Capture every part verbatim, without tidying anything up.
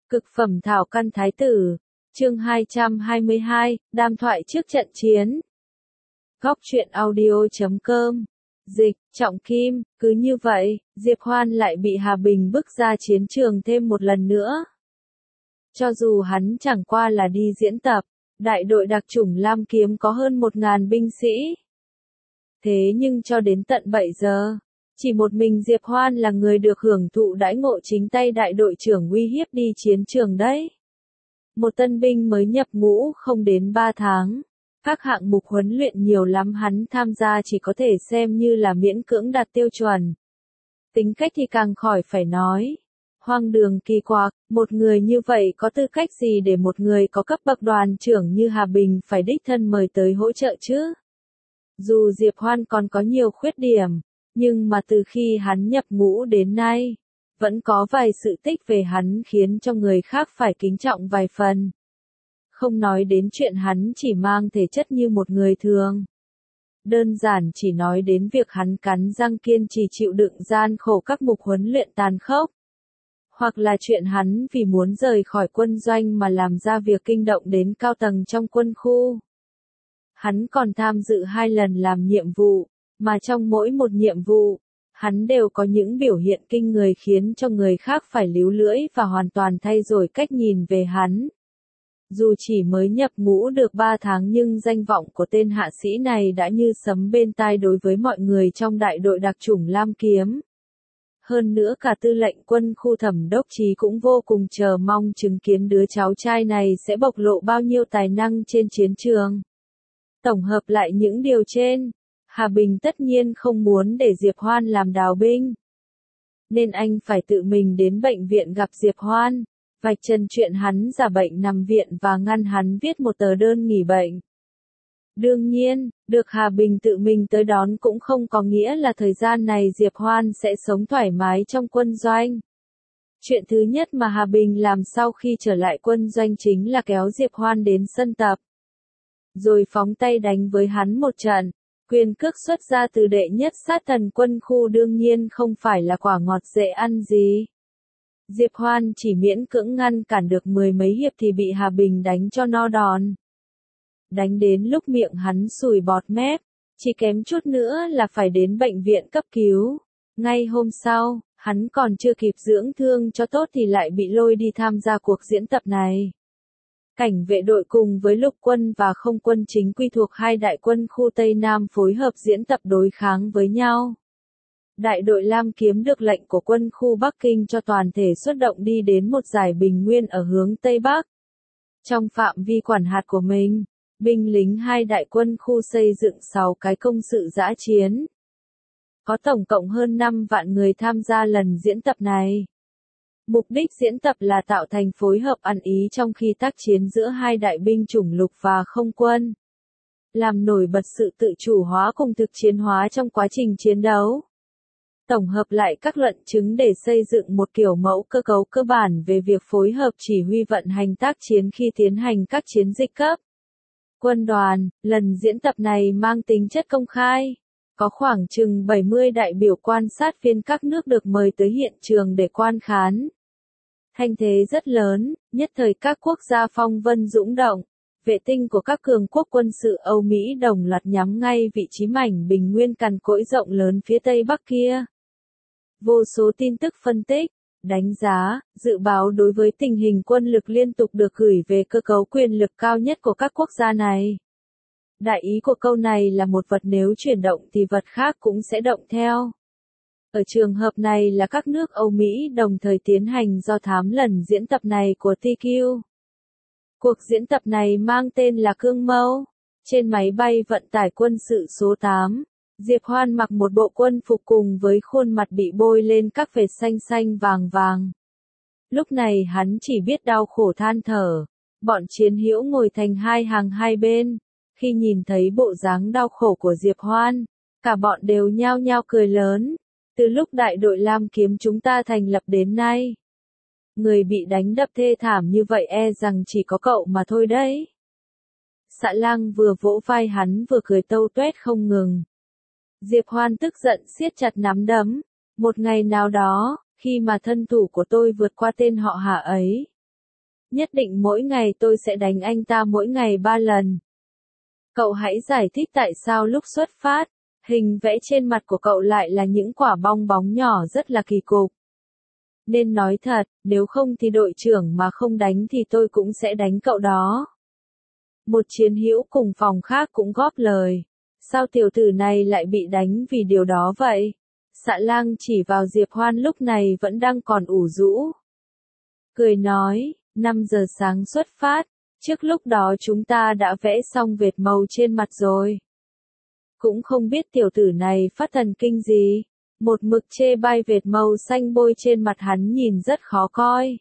Cực phẩm thảo căn thái tử, chương hai trăm hai mươi hai, đàm thoại trước trận chiến. Góc truyện audio chấm com. Dịch, Trọng Kim, cứ như vậy, Diệp Hoan lại bị Hà Bình bức ra chiến trường thêm một lần nữa. Cho dù hắn chẳng qua là đi diễn tập, đại đội đặc chủng Lam Kiếm có hơn một ngàn binh sĩ. Thế nhưng cho đến tận bảy giờ, chỉ một mình Diệp Hoan là người được hưởng thụ đãi ngộ chính tay đại đội trưởng uy hiếp đi chiến trường đấy. Một tân binh mới nhập ngũ không đến ba tháng. Các hạng mục huấn luyện nhiều lắm hắn tham gia chỉ có thể xem như là miễn cưỡng đạt tiêu chuẩn. Tính cách thì càng khỏi phải nói. Hoang đường kỳ quặc, một người như vậy có tư cách gì để một người có cấp bậc đoàn trưởng như Hà Bình phải đích thân mời tới hỗ trợ chứ? Dù Diệp Hoan còn có nhiều khuyết điểm, nhưng mà từ khi hắn nhập ngũ đến nay, vẫn có vài sự tích về hắn khiến cho người khác phải kính trọng vài phần. Không nói đến chuyện hắn chỉ mang thể chất như một người thường. Đơn giản chỉ nói đến việc hắn cắn răng kiên trì chịu đựng gian khổ các mục huấn luyện tàn khốc. Hoặc là chuyện hắn vì muốn rời khỏi quân doanh mà làm ra việc kinh động đến cao tầng trong quân khu. Hắn còn tham dự hai lần làm nhiệm vụ, mà trong mỗi một nhiệm vụ, hắn đều có những biểu hiện kinh người khiến cho người khác phải líu lưỡi và hoàn toàn thay đổi cách nhìn về hắn. Dù chỉ mới nhập ngũ được ba tháng nhưng danh vọng của tên hạ sĩ này đã như sấm bên tai đối với mọi người trong đại đội đặc chủng Lam Kiếm. Hơn nữa cả tư lệnh quân khu Thẩm Đốc Chí cũng vô cùng chờ mong chứng kiến đứa cháu trai này sẽ bộc lộ bao nhiêu tài năng trên chiến trường. Tổng hợp lại những điều trên, Hà Bình tất nhiên không muốn để Diệp Hoan làm đào binh. Nên anh phải tự mình đến bệnh viện gặp Diệp Hoan, vạch trần chuyện hắn giả bệnh nằm viện và ngăn hắn viết một tờ đơn nghỉ bệnh. Đương nhiên, được Hà Bình tự mình tới đón cũng không có nghĩa là thời gian này Diệp Hoan sẽ sống thoải mái trong quân doanh. Chuyện thứ nhất mà Hà Bình làm sau khi trở lại quân doanh chính là kéo Diệp Hoan đến sân tập. Rồi phóng tay đánh với hắn một trận. Quyền cước xuất ra từ đệ nhất sát thần quân khu đương nhiên không phải là quả ngọt dễ ăn gì. Diệp Hoan chỉ miễn cưỡng ngăn cản được mười mấy hiệp thì bị Hà Bình đánh cho no đòn. Đánh đến lúc miệng hắn sùi bọt mép, chỉ kém chút nữa là phải đến bệnh viện cấp cứu. Ngay hôm sau, hắn còn chưa kịp dưỡng thương cho tốt thì lại bị lôi đi tham gia cuộc diễn tập này. Cảnh vệ đội cùng với lục quân và không quân chính quy thuộc hai đại quân khu Tây Nam phối hợp diễn tập đối kháng với nhau. Đại đội Lam Kiếm được lệnh của quân khu Bắc Kinh cho toàn thể xuất động đi đến một giải bình nguyên ở hướng Tây Bắc. Trong phạm vi quản hạt của mình, binh lính hai đại quân khu xây dựng sáu cái công sự dã chiến. Có tổng cộng hơn năm vạn người tham gia lần diễn tập này. Mục đích diễn tập là tạo thành phối hợp ăn ý trong khi tác chiến giữa hai đại binh chủng lục và không quân. Làm nổi bật sự tự chủ hóa cùng thực chiến hóa trong quá trình chiến đấu. Tổng hợp lại các luận chứng để xây dựng một kiểu mẫu cơ cấu cơ bản về việc phối hợp chỉ huy vận hành tác chiến khi tiến hành các chiến dịch cấp. Quân đoàn, lần diễn tập này mang tính chất công khai. Có khoảng chừng bảy mươi đại biểu quan sát viên các nước được mời tới hiện trường để quan khán. Thanh thế rất lớn, nhất thời các quốc gia phong vân dũng động. Vệ tinh của các cường quốc quân sự Âu Mỹ đồng loạt nhắm ngay vị trí mảnh bình nguyên cằn cỗi rộng lớn phía Tây Bắc kia. Vô số tin tức phân tích, đánh giá, dự báo đối với tình hình quân lực liên tục được gửi về cơ cấu quyền lực cao nhất của các quốc gia này. Đại ý của câu này là một vật nếu chuyển động thì vật khác cũng sẽ động theo. Ở trường hợp này là các nước Âu Mỹ đồng thời tiến hành do thám lần diễn tập này của tê quy. Cuộc diễn tập này mang tên là Cương Mâu. Trên máy bay vận tải quân sự số tám, Diệp Hoan mặc một bộ quân phục cùng với khuôn mặt bị bôi lên các vệt xanh xanh vàng vàng. Lúc này hắn chỉ biết đau khổ than thở. Bọn chiến hữu ngồi thành hai hàng hai bên. Khi nhìn thấy bộ dáng đau khổ của Diệp Hoan, cả bọn đều nhao nhao cười lớn. Từ lúc đại đội Lam Kiếm chúng ta thành lập đến nay, người bị đánh đập thê thảm như vậy e rằng chỉ có cậu mà thôi đấy. Xạ Lang vừa vỗ vai hắn vừa cười tâu tuét không ngừng. Diệp Hoan tức giận siết chặt nắm đấm. Một ngày nào đó, khi mà thân thủ của tôi vượt qua tên họ Hà ấy, Nhất định mỗi ngày tôi sẽ đánh anh ta mỗi ngày ba lần. Cậu hãy giải thích tại sao lúc xuất phát, hình vẽ trên mặt của cậu lại là những quả bong bóng nhỏ rất là kỳ cục. Nên nói thật, nếu không thì đội trưởng mà không đánh thì tôi cũng sẽ đánh cậu đó. Một chiến hữu cùng phòng khác cũng góp lời. Sao tiểu tử này lại bị đánh vì điều đó vậy? Xạ Lang chỉ vào Diệp Hoan lúc này vẫn đang còn ủ rũ. Cười nói, năm giờ sáng xuất phát, trước lúc đó chúng ta đã vẽ xong vệt màu trên mặt rồi. Cũng không biết tiểu tử này phát thần kinh gì, một mực chê bai vệt màu xanh bôi trên mặt hắn nhìn rất khó coi.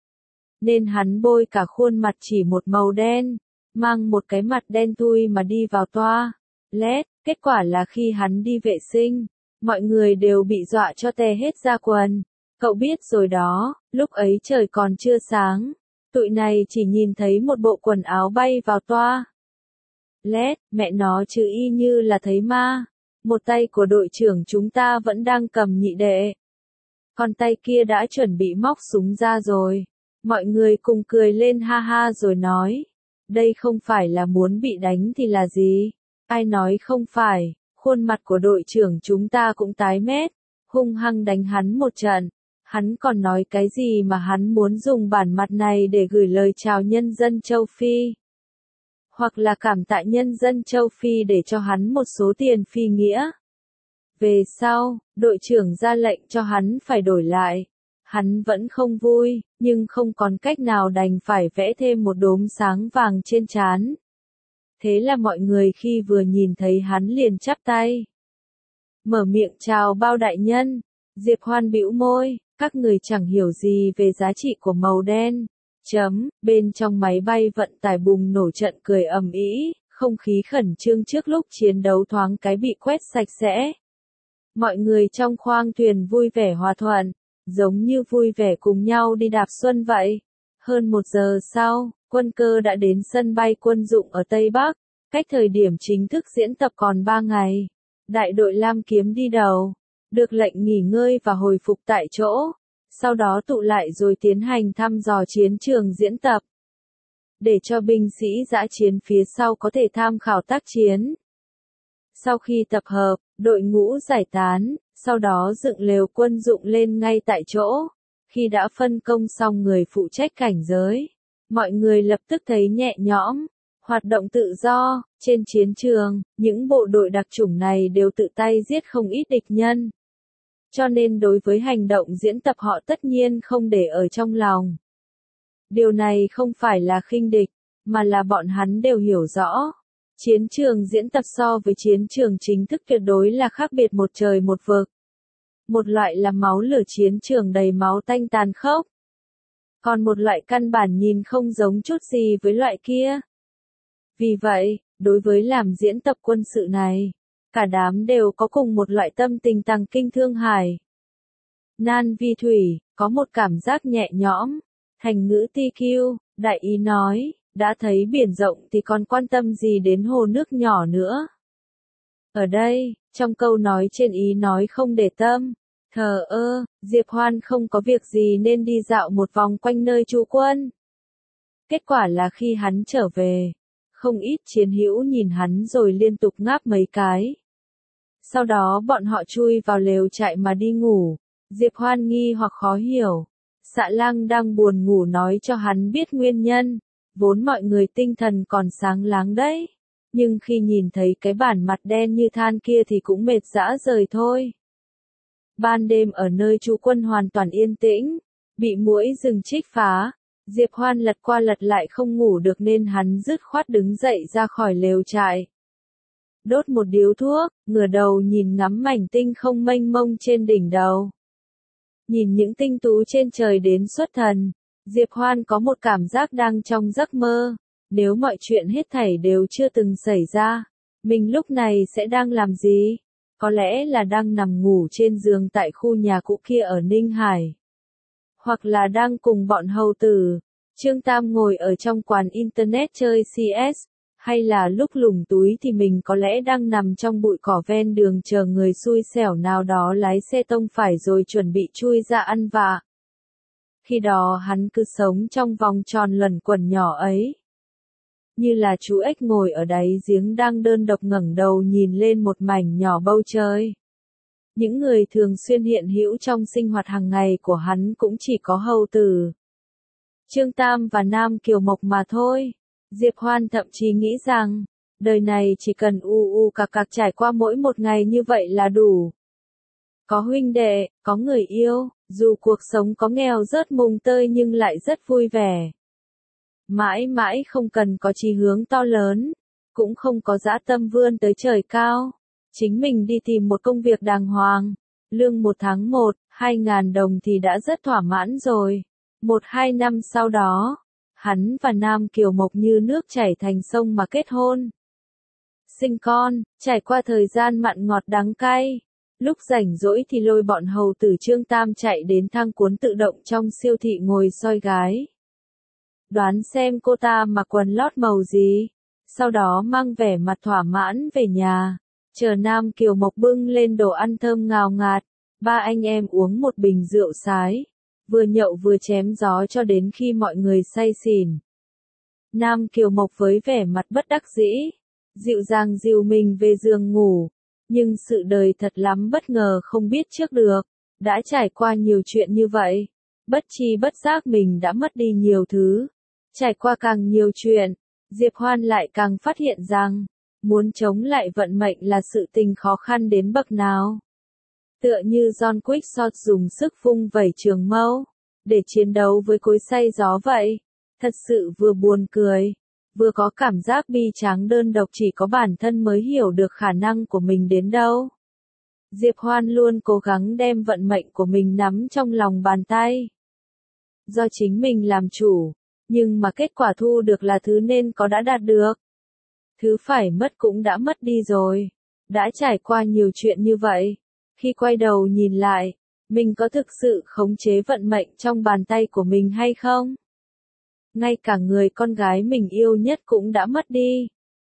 Nên hắn bôi cả khuôn mặt chỉ một màu đen, mang một cái mặt đen thui mà đi vào toa lét, kết quả là khi hắn đi vệ sinh, mọi người đều bị dọa cho tè hết da quần. Cậu biết rồi đó, lúc ấy trời còn chưa sáng, tụi này chỉ nhìn thấy một bộ quần áo bay vào toa lét, mẹ nó chứ y như là thấy ma. Một tay của đội trưởng chúng ta vẫn đang cầm nhị đệ, còn tay kia đã chuẩn bị móc súng ra rồi. Mọi người cùng cười lên ha ha rồi nói, đây không phải là muốn bị đánh thì là gì? Ai nói không phải, khuôn mặt của đội trưởng chúng ta cũng tái mét, hung hăng đánh hắn một trận. Hắn còn nói cái gì mà hắn muốn dùng bản mặt này để gửi lời chào nhân dân châu Phi. Hoặc là cảm tạ nhân dân châu Phi để cho hắn một số tiền phi nghĩa. Về sau, đội trưởng ra lệnh cho hắn phải đổi lại. Hắn vẫn không vui, nhưng không còn cách nào đành phải vẽ thêm một đốm sáng vàng trên trán. Thế là mọi người khi vừa nhìn thấy hắn liền chắp tay. Mở miệng chào bao đại nhân. Diệp Hoan bĩu môi, các người chẳng hiểu gì về giá trị của màu đen. Chấm, bên trong máy bay vận tải bùng nổ trận cười ầm ĩ, không khí khẩn trương trước lúc chiến đấu thoáng cái bị quét sạch sẽ. Mọi người trong khoang thuyền vui vẻ hòa thuận, giống như vui vẻ cùng nhau đi đạp xuân vậy. Hơn một giờ sau, quân cơ đã đến sân bay quân dụng ở Tây Bắc, cách thời điểm chính thức diễn tập còn ba ngày. Đại đội Lam Kiếm đi đầu, được lệnh nghỉ ngơi và hồi phục tại chỗ, sau đó tụ lại rồi tiến hành thăm dò chiến trường diễn tập. Để cho binh sĩ dã chiến phía sau có thể tham khảo tác chiến. Sau khi tập hợp, đội ngũ giải tán, sau đó dựng lều quân dụng lên ngay tại chỗ. Khi đã phân công xong người phụ trách cảnh giới, mọi người lập tức thấy nhẹ nhõm, hoạt động tự do. Trên chiến trường, những bộ đội đặc chủng này đều tự tay giết không ít địch nhân. Cho nên đối với hành động diễn tập họ tất nhiên không để ở trong lòng. Điều này không phải là khinh địch, mà là bọn hắn đều hiểu rõ. Chiến trường diễn tập so với chiến trường chính thức tuyệt đối là khác biệt một trời một vực. Một loại là máu lửa chiến trường đầy máu tanh tàn khốc. Còn một loại căn bản nhìn không giống chút gì với loại kia. Vì vậy, đối với làm diễn tập quân sự này, cả đám đều có cùng một loại tâm tình tàng kinh thương hài. Nan Vi Thủy, có một cảm giác nhẹ nhõm. Thành ngữ tê kiu, đại ý nói, đã thấy biển rộng thì còn quan tâm gì đến hồ nước nhỏ nữa. Ở đây, trong câu nói trên ý nói không để tâm. Thờ ơ, Diệp Hoan không có việc gì nên đi dạo một vòng quanh nơi trú quân. Kết quả là khi hắn trở về, không ít chiến hữu nhìn hắn rồi liên tục ngáp mấy cái. Sau đó bọn họ chui vào lều trại mà đi ngủ. Diệp Hoan nghi hoặc khó hiểu. Xạ Lang đang buồn ngủ nói cho hắn biết nguyên nhân. Vốn mọi người tinh thần còn sáng láng đấy. Nhưng khi nhìn thấy cái bản mặt đen như than kia thì cũng mệt dã rời thôi. Ban đêm ở nơi trú quân hoàn toàn yên tĩnh, bị muỗi rừng chích phá. Diệp Hoan lật qua lật lại không ngủ được nên hắn dứt khoát đứng dậy ra khỏi lều trại. Đốt một điếu thuốc, ngửa đầu nhìn ngắm mảnh tinh không mênh mông trên đỉnh đầu. Nhìn những tinh tú trên trời đến xuất thần, Diệp Hoan có một cảm giác đang trong giấc mơ. Nếu mọi chuyện hết thảy đều chưa từng xảy ra, mình lúc này sẽ đang làm gì? Có lẽ là đang nằm ngủ trên giường tại khu nhà cũ kia ở Ninh Hải. Hoặc là đang cùng bọn hầu tử, Trương Tam ngồi ở trong quán internet chơi xê ét. Hay là lúc lùng túi thì mình có lẽ đang nằm trong bụi cỏ ven đường chờ người xui xẻo nào đó lái xe tông phải rồi chuẩn bị chui ra ăn vạ. Khi đó hắn cứ sống trong vòng tròn luẩn quẩn nhỏ ấy. Như là chú ếch ngồi ở đáy giếng đang đơn độc ngẩng đầu nhìn lên một mảnh nhỏ bầu trời. Những người thường xuyên hiện hữu trong sinh hoạt hàng ngày của hắn cũng chỉ có Hầu Tử, Trương Tam và Nam Kiều Mộc mà thôi. Diệp Hoan thậm chí nghĩ rằng, đời này chỉ cần u u cạc cạc trải qua mỗi một ngày như vậy là đủ. Có huynh đệ, có người yêu, dù cuộc sống có nghèo rớt mùng tơi nhưng lại rất vui vẻ. Mãi mãi không cần có chí hướng to lớn, cũng không có dã tâm vươn tới trời cao. Chính mình đi tìm một công việc đàng hoàng, lương một tháng một, hai ngàn đồng thì đã rất thỏa mãn rồi. Một hai năm sau đó, hắn và Nam Kiều Mộc như nước chảy thành sông mà kết hôn. Sinh con, trải qua thời gian mặn ngọt đắng cay. Lúc rảnh rỗi thì lôi bọn Hầu Tử Trương Tam chạy đến thang cuốn tự động trong siêu thị ngồi soi gái. Đoán xem cô ta mặc quần lót màu gì, sau đó mang vẻ mặt thỏa mãn về nhà, chờ Nam Kiều Mộc bưng lên đồ ăn thơm ngào ngạt, ba anh em uống một bình rượu sái, vừa nhậu vừa chém gió cho đến khi mọi người say xỉn. Nam Kiều Mộc với vẻ mặt bất đắc dĩ, dịu dàng dìu mình về giường ngủ, nhưng sự đời thật lắm bất ngờ không biết trước được, đã trải qua nhiều chuyện như vậy, bất chi bất giác mình đã mất đi nhiều thứ. Trải qua càng nhiều chuyện, Diệp Hoan lại càng phát hiện rằng, muốn chống lại vận mệnh là sự tình khó khăn đến bậc nào. Tựa như John Quixote dùng sức vung vẩy trường mâu, để chiến đấu với cối xay gió vậy. Thật sự vừa buồn cười, vừa có cảm giác bi tráng đơn độc, chỉ có bản thân mới hiểu được khả năng của mình đến đâu. Diệp Hoan luôn cố gắng đem vận mệnh của mình nắm trong lòng bàn tay. Do chính mình làm chủ, nhưng mà kết quả thu được là thứ nên có đã đạt được. Thứ phải mất cũng đã mất đi rồi. Đã trải qua nhiều chuyện như vậy. Khi quay đầu nhìn lại, mình có thực sự khống chế vận mệnh trong bàn tay của mình hay không? Ngay cả người con gái mình yêu nhất cũng đã mất đi.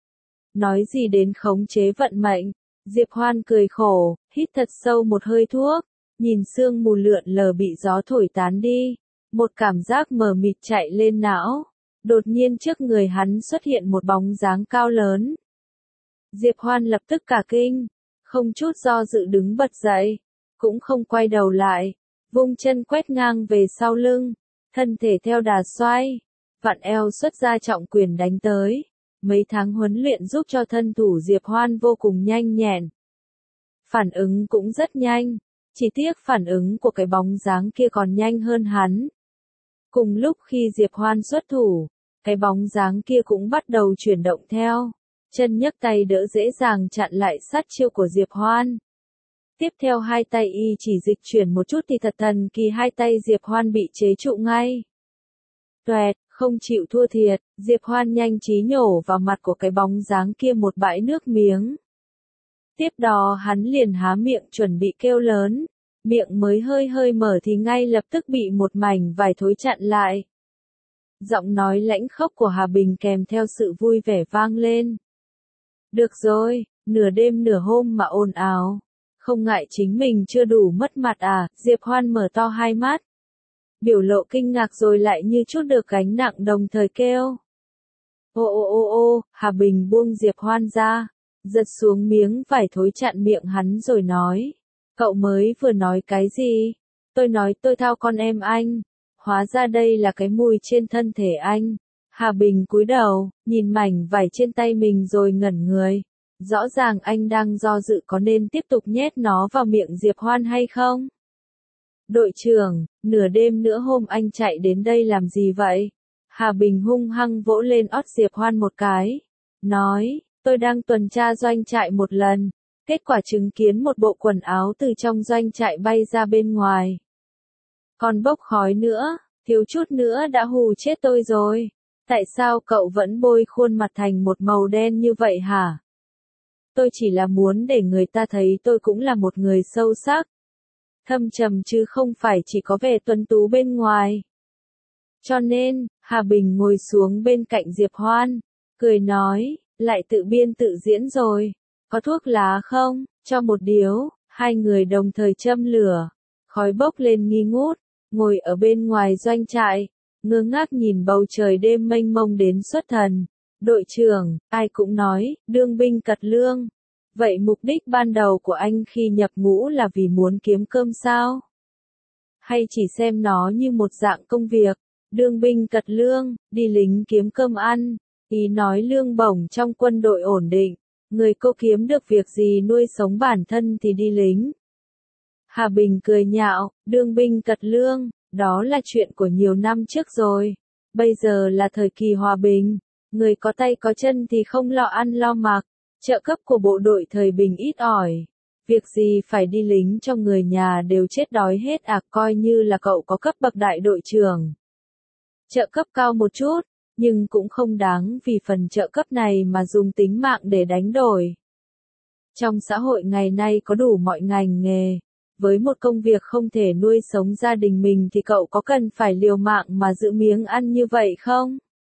Nói gì đến khống chế vận mệnh, Diệp Hoan cười khổ, hít thật sâu một hơi thuốc, nhìn sương mù lượn lờ bị gió thổi tán đi. Một cảm giác mờ mịt chạy lên não. Đột nhiên trước người hắn xuất hiện một bóng dáng cao lớn. Diệp Hoan lập tức cả kinh, không chút do dự đứng bật dậy, cũng không quay đầu lại, vung chân quét ngang về sau lưng, thân thể theo đà xoay, vặn eo xuất ra trọng quyền đánh tới. Mấy tháng huấn luyện giúp cho thân thủ Diệp Hoan vô cùng nhanh nhẹn. Phản ứng cũng rất nhanh, chỉ tiếc phản ứng của cái bóng dáng kia còn nhanh hơn hắn. Cùng lúc khi Diệp Hoan xuất thủ, cái bóng dáng kia cũng bắt đầu chuyển động theo, chân nhấc tay đỡ dễ dàng chặn lại sát chiêu của Diệp Hoan. Tiếp theo hai tay y chỉ dịch chuyển một chút thì thật thần kỳ hai tay Diệp Hoan bị chế trụ ngay. Toẹt, không chịu thua thiệt, Diệp Hoan nhanh trí nhổ vào mặt của cái bóng dáng kia một bãi nước miếng. Tiếp đó hắn liền há miệng chuẩn bị kêu lớn. Miệng mới hơi hơi mở thì ngay lập tức bị một mảnh vải thối chặn lại. Giọng nói lãnh khốc của Hà Bình kèm theo sự vui vẻ vang lên. Được rồi, nửa đêm nửa hôm mà ồn ào. Không ngại chính mình chưa đủ mất mặt à, Diệp Hoan mở to hai mắt. Biểu lộ kinh ngạc rồi lại như chút được gánh nặng đồng thời kêu. Ô ô ô ô, Hà Bình buông Diệp Hoan ra, giật xuống miếng vải thối chặn miệng hắn rồi nói. Cậu mới vừa nói cái gì? Tôi nói tôi thao con em anh. Hóa ra đây là cái mùi trên thân thể anh. Hà Bình cúi đầu, nhìn mảnh vải trên tay mình rồi ngẩn người. Rõ ràng anh đang do dự có nên tiếp tục nhét nó vào miệng Diệp Hoan hay không? Đội trưởng, nửa đêm nữa hôm anh chạy đến đây làm gì vậy? Hà Bình hung hăng vỗ lên ót Diệp Hoan một cái. Nói, tôi đang tuần tra doanh trại một lần. Kết quả chứng kiến một bộ quần áo từ trong doanh trại bay ra bên ngoài. Còn bốc khói nữa, thiếu chút nữa đã hù chết tôi rồi. Tại sao cậu vẫn bôi khuôn mặt thành một màu đen như vậy hả? Tôi chỉ là muốn để người ta thấy tôi cũng là một người sâu sắc. Thâm trầm chứ không phải chỉ có vẻ tuấn tú bên ngoài. Cho nên, Hà Bình ngồi xuống bên cạnh Diệp Hoan, cười nói, lại tự biên tự diễn rồi. Có thuốc lá không? Cho một điếu, hai người đồng thời châm lửa. Khói bốc lên nghi ngút, ngồi ở bên ngoài doanh trại, ngơ ngác nhìn bầu trời đêm mênh mông đến xuất thần. Đội trưởng, ai cũng nói, đương binh cật lương. Vậy mục đích ban đầu của anh khi nhập ngũ là vì muốn kiếm cơm sao? Hay chỉ xem nó như một dạng công việc? Đương binh cật lương, đi lính kiếm cơm ăn. Ý nói lương bổng trong quân đội ổn định. Người cô kiếm được việc gì nuôi sống bản thân thì đi lính. Hà Bình cười nhạo, đương binh cật lương, đó là chuyện của nhiều năm trước rồi. Bây giờ là thời kỳ hòa bình. Người có tay có chân thì không lo ăn lo mặc. Trợ cấp của bộ đội thời bình ít ỏi. Việc gì phải đi lính cho người nhà đều chết đói hết à, coi như là cậu có cấp bậc đại đội trưởng. Trợ cấp cao một chút, nhưng cũng không đáng vì phần trợ cấp này mà dùng tính mạng để đánh đổi. Trong xã hội ngày nay có đủ mọi ngành nghề. Với một công việc không thể nuôi sống gia đình mình thì cậu có cần phải liều mạng mà giữ miếng ăn như vậy không?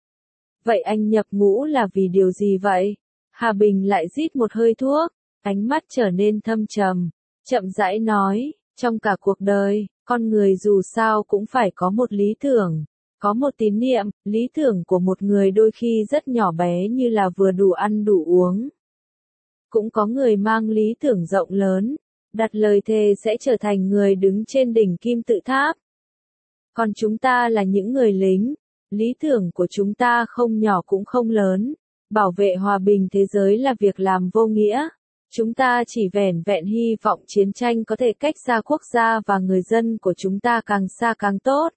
Vậy anh nhập ngũ là vì điều gì vậy? Hà Bình lại rít một hơi thuốc, ánh mắt trở nên thâm trầm, chậm rãi nói, trong cả cuộc đời, con người dù sao cũng phải có một lý tưởng, có một tín niệm, lý tưởng của một người đôi khi rất nhỏ bé như là vừa đủ ăn đủ uống. Cũng có người mang lý tưởng rộng lớn, đặt lời thề sẽ trở thành người đứng trên đỉnh kim tự tháp. Còn chúng ta là những người lính, lý tưởng của chúng ta không nhỏ cũng không lớn. Bảo vệ hòa bình thế giới là việc làm vô nghĩa. Chúng ta chỉ vẻn vẹn hy vọng chiến tranh có thể cách xa quốc gia và người dân của chúng ta càng xa càng tốt.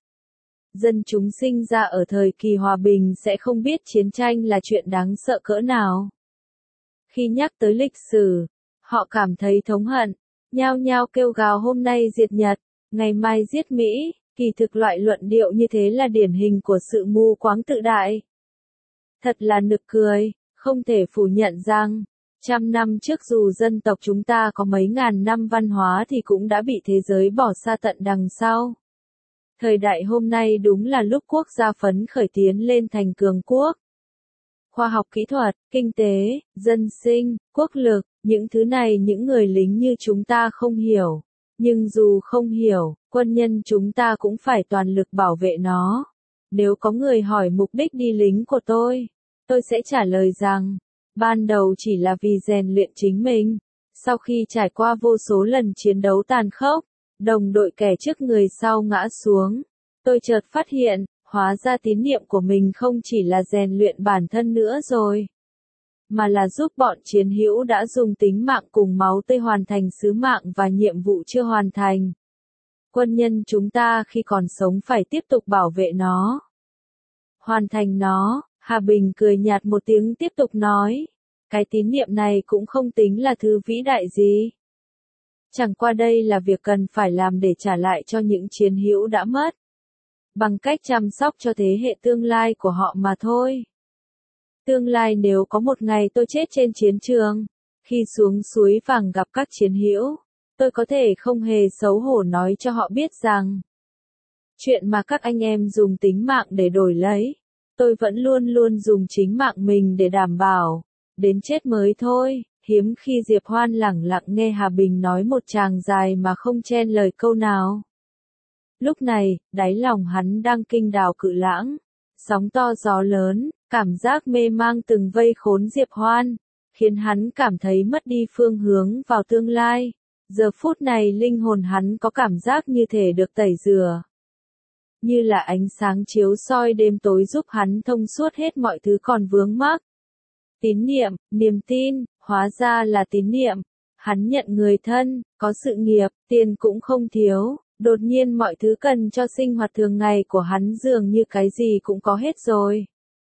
Dân chúng sinh ra ở thời kỳ hòa bình sẽ không biết chiến tranh là chuyện đáng sợ cỡ nào. Khi nhắc tới lịch sử, họ cảm thấy thống hận, nhao nhao kêu gào hôm nay diệt Nhật, ngày mai giết Mỹ. Kỳ thực loại luận điệu như thế là điển hình của sự mù quáng tự đại. Thật là nực cười, không thể phủ nhận rằng, trăm năm trước dù dân tộc chúng ta có mấy ngàn năm văn hóa thì cũng đã bị thế giới bỏ xa tận đằng sau. Thời đại hôm nay đúng là lúc quốc gia phấn khởi tiến lên thành cường quốc. Khoa học kỹ thuật, kinh tế, dân sinh, quốc lực, những thứ này những người lính như chúng ta không hiểu. Nhưng dù không hiểu, quân nhân chúng ta cũng phải toàn lực bảo vệ nó. Nếu có người hỏi mục đích đi lính của tôi, tôi sẽ trả lời rằng, ban đầu chỉ là vì rèn luyện chính mình. Sau khi trải qua vô số lần chiến đấu tàn khốc, đồng đội kẻ trước người sau ngã xuống, tôi chợt phát hiện, hóa ra tín niệm của mình không chỉ là rèn luyện bản thân nữa rồi, mà là giúp bọn chiến hữu đã dùng tính mạng cùng máu tươi hoàn thành sứ mạng và nhiệm vụ chưa hoàn thành. Quân nhân chúng ta khi còn sống phải tiếp tục bảo vệ nó. Hoàn thành nó, Hà Bình cười nhạt một tiếng tiếp tục nói. Cái tín niệm này cũng không tính là thứ vĩ đại gì. Chẳng qua đây là việc cần phải làm để trả lại cho những chiến hữu đã mất. Bằng cách chăm sóc cho thế hệ tương lai của họ mà thôi. Tương lai nếu có một ngày tôi chết trên chiến trường, khi xuống suối vàng gặp các chiến hữu, tôi có thể không hề xấu hổ nói cho họ biết rằng, chuyện mà các anh em dùng tính mạng để đổi lấy, tôi vẫn luôn luôn dùng chính mạng mình để đảm bảo, đến chết mới thôi. Hiếm khi Diệp Hoan lẳng lặng nghe Hà Bình nói một tràng dài mà không chen lời câu nào. Lúc này, đáy lòng hắn đang kinh đào cự lãng, sóng to gió lớn, cảm giác mê mang từng vây khốn Diệp Hoan, khiến hắn cảm thấy mất đi phương hướng vào tương lai. Giờ phút này linh hồn hắn có cảm giác như thể được tẩy rửa. Như là ánh sáng chiếu soi đêm tối giúp hắn thông suốt hết mọi thứ còn vướng mắc. Tín niệm, niềm tin, hóa ra là tín niệm. Hắn nhận người thân, có sự nghiệp, tiền cũng không thiếu. Đột nhiên mọi thứ cần cho sinh hoạt thường ngày của hắn dường như cái gì cũng có hết rồi.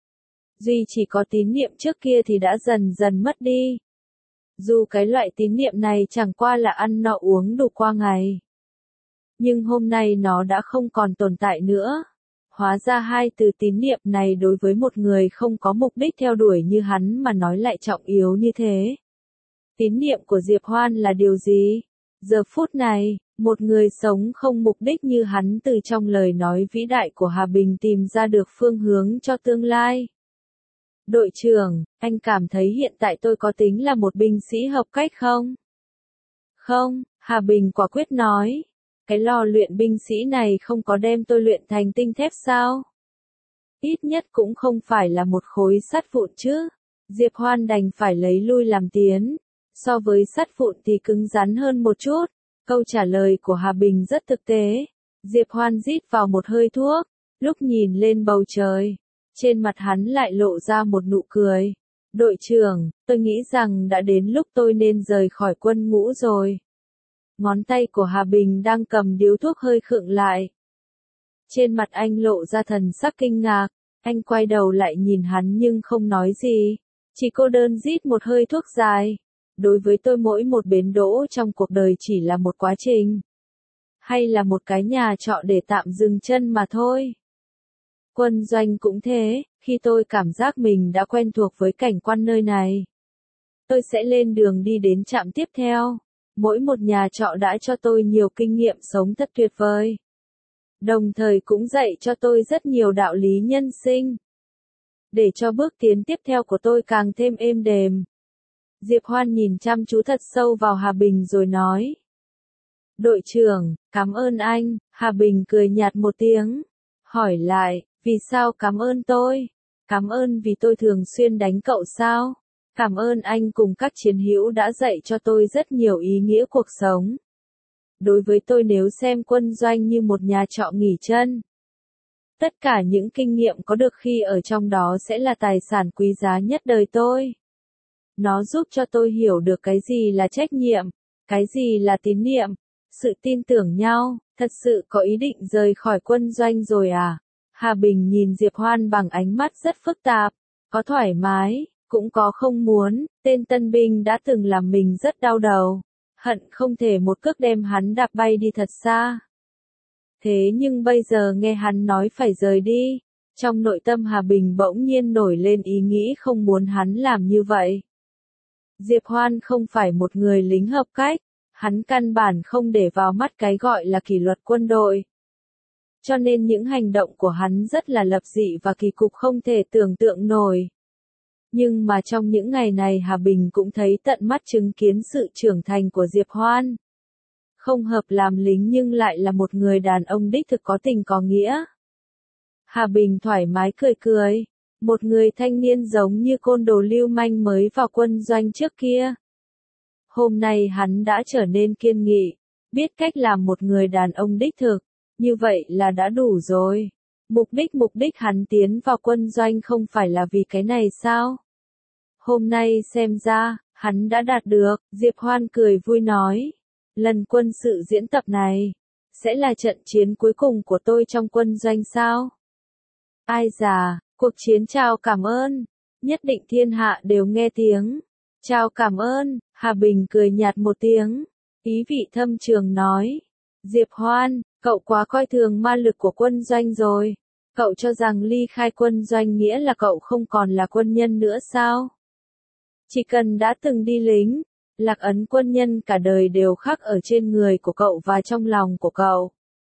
Duy chỉ có tín niệm trước kia thì đã dần dần mất đi. Dù cái loại tín niệm này chẳng qua là ăn no uống đủ qua ngày. Nhưng hôm nay nó đã không còn tồn tại nữa. Hóa ra hai từ tín niệm này đối với một người không có mục đích theo đuổi như hắn mà nói lại trọng yếu như thế. Tín niệm của Diệp Hoan là điều gì? Giờ phút này, một người sống không mục đích như hắn từ trong lời nói vĩ đại của Hà Bình tìm ra được phương hướng cho tương lai. Đội trưởng, anh cảm thấy hiện tại tôi có tính là một binh sĩ hợp cách không? Không, Hà Bình quả quyết nói. cái lò luyện binh sĩ này không có đem tôi luyện thành tinh thép sao? Ít nhất cũng không phải là một khối sắt vụn chứ. Diệp Hoan đành phải lấy lui làm tiến. So với sắt vụn thì cứng rắn hơn một chút. Câu trả lời của Hà Bình rất thực tế. Diệp Hoan rít vào một hơi thuốc, lúc nhìn lên bầu trời, trên mặt hắn lại lộ ra một nụ cười. Đội trưởng, tôi nghĩ rằng đã đến lúc tôi nên rời khỏi quân ngũ rồi. Ngón tay của Hà Bình đang cầm điếu thuốc hơi khựng lại. Trên mặt anh lộ ra thần sắc kinh ngạc, anh quay đầu lại nhìn hắn nhưng không nói gì, chỉ cô đơn rít một hơi thuốc dài. Đối với tôi mỗi một bến đỗ trong cuộc đời chỉ là một quá trình, hay là một cái nhà trọ để tạm dừng chân mà thôi. Quân doanh cũng thế, khi tôi cảm giác mình đã quen thuộc với cảnh quan nơi này, tôi sẽ lên đường đi đến trạm tiếp theo. Mỗi một nhà trọ đã cho tôi nhiều kinh nghiệm sống thật tuyệt vời, đồng thời cũng dạy cho tôi rất nhiều đạo lý nhân sinh, để cho bước tiến tiếp theo của tôi càng thêm êm đềm. Diệp Hoan nhìn chăm chú thật sâu vào Hà Bình rồi nói. Đội trưởng, cảm ơn anh. Hà Bình cười nhạt một tiếng, hỏi lại, vì sao cảm ơn tôi? Cảm ơn vì tôi thường xuyên đánh cậu sao? Cảm ơn anh cùng các chiến hữu đã dạy cho tôi rất nhiều ý nghĩa cuộc sống. Đối với tôi nếu xem quân doanh như một nhà trọ nghỉ chân, tất cả những kinh nghiệm có được khi ở trong đó sẽ là tài sản quý giá nhất đời tôi. Nó giúp cho tôi hiểu được cái gì là trách nhiệm, cái gì là tín niệm, sự tin tưởng nhau. Thật sự có ý định rời khỏi quân doanh rồi à? Hà Bình nhìn Diệp Hoan bằng ánh mắt rất phức tạp, có thoải mái, cũng có không muốn. Tên tân binh đã từng làm mình rất đau đầu, hận không thể một cước đem hắn đạp bay đi thật xa. Thế nhưng bây giờ nghe hắn nói phải rời đi, trong nội tâm Hà Bình bỗng nhiên nổi lên ý nghĩ không muốn hắn làm như vậy. Diệp Hoan không phải một người lính hợp cách, hắn căn bản không để vào mắt cái gọi là kỷ luật quân đội. Cho nên những hành động của hắn rất là lập dị và kỳ cục không thể tưởng tượng nổi. Nhưng mà trong những ngày này Hà Bình cũng thấy tận mắt chứng kiến sự trưởng thành của Diệp Hoan. Không hợp làm lính nhưng lại là một người đàn ông đích thực có tình có nghĩa. Hà Bình thoải mái cười cười. Một người thanh niên giống như côn đồ lưu manh mới vào quân doanh trước kia. Hôm nay hắn đã trở nên kiên nghị, biết cách làm một người đàn ông đích thực, như vậy là đã đủ rồi. Mục đích mục đích hắn tiến vào quân doanh không phải là vì cái này sao? Hôm nay xem ra, hắn đã đạt được. Diệp Hoan cười vui nói. Lần quân sự diễn tập này, sẽ là trận chiến cuối cùng của tôi trong quân doanh sao? Ai già, cuộc chiến chào cảm ơn, nhất định thiên hạ đều nghe tiếng. Chào cảm ơn, Hà Bình cười nhạt một tiếng, ý vị thâm trường nói. Diệp Hoan, cậu quá coi thường ma lực của quân doanh rồi. Cậu cho rằng ly khai quân doanh nghĩa là cậu không còn là quân nhân nữa sao? Chỉ cần đã từng đi lính, lạc ấn quân nhân cả đời đều khắc ở trên người của cậu và trong lòng của cậu.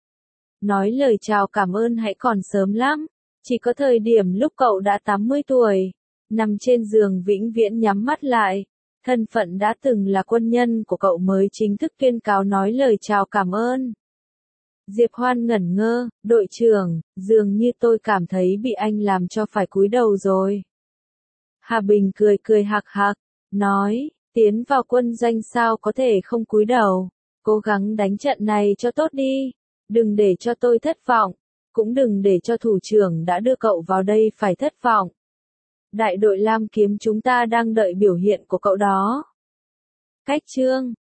Nói lời chào cảm ơn hãy còn sớm lắm. Chỉ có thời điểm lúc cậu đã tám mươi tuổi, nằm trên giường vĩnh viễn nhắm mắt lại, thân phận đã từng là quân nhân của cậu mới chính thức tuyên cáo nói lời chào cảm ơn. Diệp Hoan ngẩn ngơ, đội trưởng, dường như tôi cảm thấy bị anh làm cho phải cúi đầu rồi. Hà Bình cười cười hạc hạc, nói, tiến vào quân doanh sao có thể không cúi đầu, cố gắng đánh trận này cho tốt đi, đừng để cho tôi thất vọng. Cũng đừng để cho thủ trưởng đã đưa cậu vào đây phải thất vọng. Đại đội Lam Kiếm chúng ta đang đợi biểu hiện của cậu đó. Cách chương